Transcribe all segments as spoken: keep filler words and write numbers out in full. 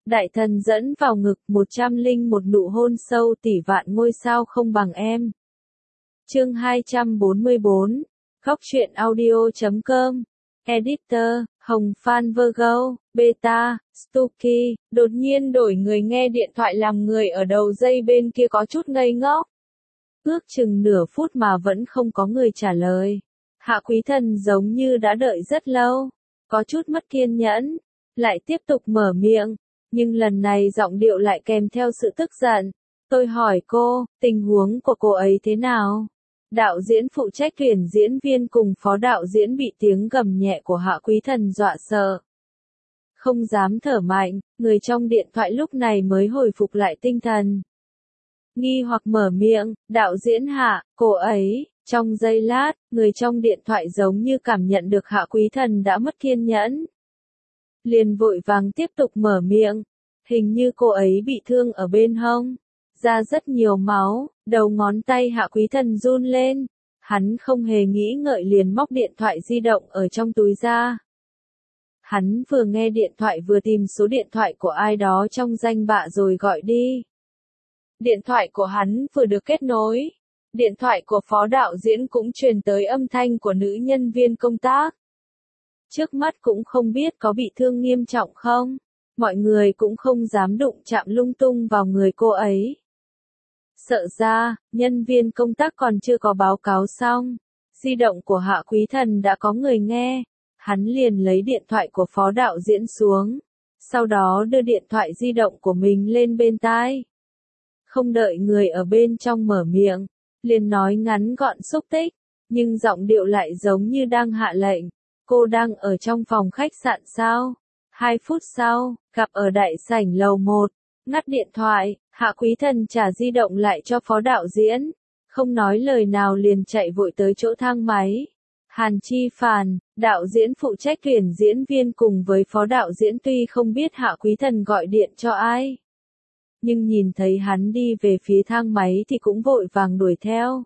Đại thần dẫn vào ngực, một trăm linh một nụ hôn sâu tỷ vạn ngôi sao không bằng em. Chương hai trăm bốn mươi bốn, Góc truyện audio chấm com, Editor, Hồng Phan Virgo, Beta, Stucky, đột nhiên đổi người nghe điện thoại làm người ở đầu dây bên kia có chút ngây ngốc. Ước chừng nửa phút mà vẫn không có người trả lời. Hạ Quý Thần giống như đã đợi rất lâu, có chút mất kiên nhẫn, lại tiếp tục mở miệng, nhưng lần này giọng điệu lại kèm theo sự tức giận. Tôi hỏi cô, tình huống của cô ấy thế nào? Đạo diễn phụ trách tuyển diễn viên cùng phó đạo diễn bị tiếng gầm nhẹ của Hạ Quý Thần dọa sợ. Không dám thở mạnh, người trong điện thoại lúc này mới hồi phục lại tinh thần. Nghi hoặc mở miệng, đạo diễn Hạ, cô ấy, trong giây lát, người trong điện thoại giống như cảm nhận được Hạ Quý Thần đã mất kiên nhẫn. Liền vội vàng tiếp tục mở miệng, hình như cô ấy bị thương ở bên hông, ra rất nhiều máu, đầu ngón tay Hạ Quý Thần run lên, hắn không hề nghĩ ngợi liền móc điện thoại di động ở trong túi ra. Hắn vừa nghe điện thoại vừa tìm số điện thoại của ai đó trong danh bạ rồi gọi đi. Điện thoại của hắn vừa được kết nối, điện thoại của phó đạo diễn cũng truyền tới âm thanh của nữ nhân viên công tác. Trước mắt cũng không biết có bị thương nghiêm trọng không, mọi người cũng không dám đụng chạm lung tung vào người cô ấy. Sợ ra, nhân viên công tác còn chưa có báo cáo xong, di động của Hạ Quý Thần đã có người nghe, hắn liền lấy điện thoại của phó đạo diễn xuống, sau đó đưa điện thoại di động của mình lên bên tai. Không đợi người ở bên trong mở miệng, liền nói ngắn gọn xúc tích, nhưng giọng điệu lại giống như đang hạ lệnh. Cô đang ở trong phòng khách sạn sao? Hai phút sau, gặp ở đại sảnh lầu một, ngắt điện thoại, Hạ Quý Thần trả di động lại cho phó đạo diễn, không nói lời nào liền chạy vội tới chỗ thang máy. Hàn Chi Phàn, đạo diễn phụ trách tuyển diễn viên cùng với phó đạo diễn tuy không biết Hạ Quý Thần gọi điện cho ai, nhưng nhìn thấy hắn đi về phía thang máy thì cũng vội vàng đuổi theo.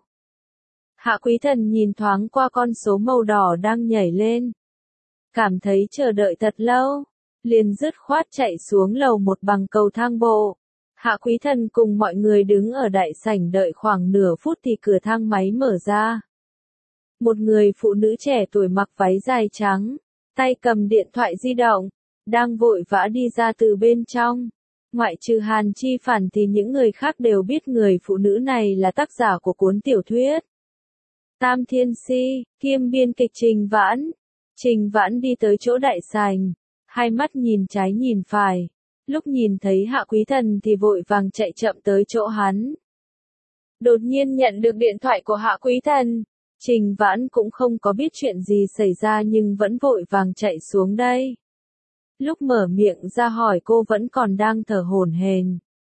Hạ Quý Thần nhìn thoáng qua con số màu đỏ đang nhảy lên, cảm thấy chờ đợi thật lâu, liền dứt khoát chạy xuống lầu một bằng cầu thang bộ. Hạ Quý Thần cùng mọi người đứng ở đại sảnh đợi khoảng nửa phút thì cửa thang máy mở ra. Một người phụ nữ trẻ tuổi mặc váy dài trắng, tay cầm điện thoại di động, đang vội vã đi ra từ bên trong. Ngoại trừ Hàn Chi Phản thì những người khác đều biết người phụ nữ này là tác giả của cuốn tiểu thuyết Tam Thiên Si, kiêm biên kịch Trình Vãn. Trình Vãn đi tới chỗ đại sảnh, hai mắt nhìn trái nhìn phải, lúc nhìn thấy Hạ Quý Thần thì vội vàng chạy chậm tới chỗ hắn. Đột nhiên nhận được điện thoại của Hạ Quý Thần, Trình Vãn cũng không có biết chuyện gì xảy ra nhưng vẫn vội vàng chạy xuống đây. Lúc mở miệng ra hỏi cô vẫn còn đang thở hổn hển.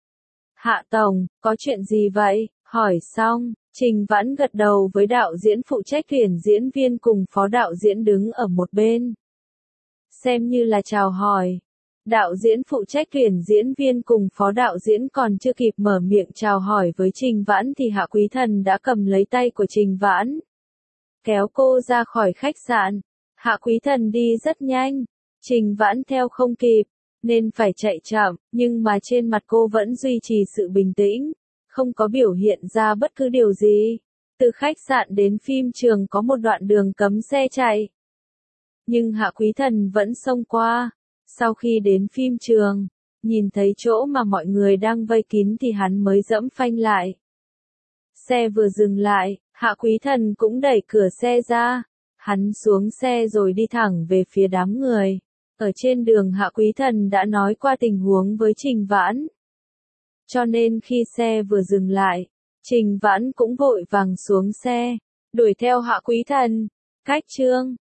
Hạ Tổng, có chuyện gì vậy? Hỏi xong, Trình Vãn gật đầu với đạo diễn phụ trách tuyển diễn viên cùng phó đạo diễn đứng ở một bên. Xem như là chào hỏi. Đạo diễn phụ trách tuyển diễn viên cùng phó đạo diễn còn chưa kịp mở miệng chào hỏi với Trình Vãn thì Hạ Quý Thần đã cầm lấy tay của Trình Vãn, kéo cô ra khỏi khách sạn. Hạ Quý Thần đi rất nhanh, Trình Vãn theo không kịp, nên phải chạy chậm, nhưng mà trên mặt cô vẫn duy trì sự bình tĩnh, không có biểu hiện ra bất cứ điều gì. Từ khách sạn đến phim trường có một đoạn đường cấm xe chạy, nhưng Hạ Quý Thần vẫn xông qua. Sau khi đến phim trường, nhìn thấy chỗ mà mọi người đang vây kín thì hắn mới dẫm phanh lại. Xe vừa dừng lại, Hạ Quý Thần cũng đẩy cửa xe ra. Hắn xuống xe rồi đi thẳng về phía đám người. Ở trên đường Hạ Quý Thần đã nói qua tình huống với Trình Vãn, cho nên khi xe vừa dừng lại, Trình Vãn cũng vội vàng xuống xe, đuổi theo Hạ Quý Thần. Cách chương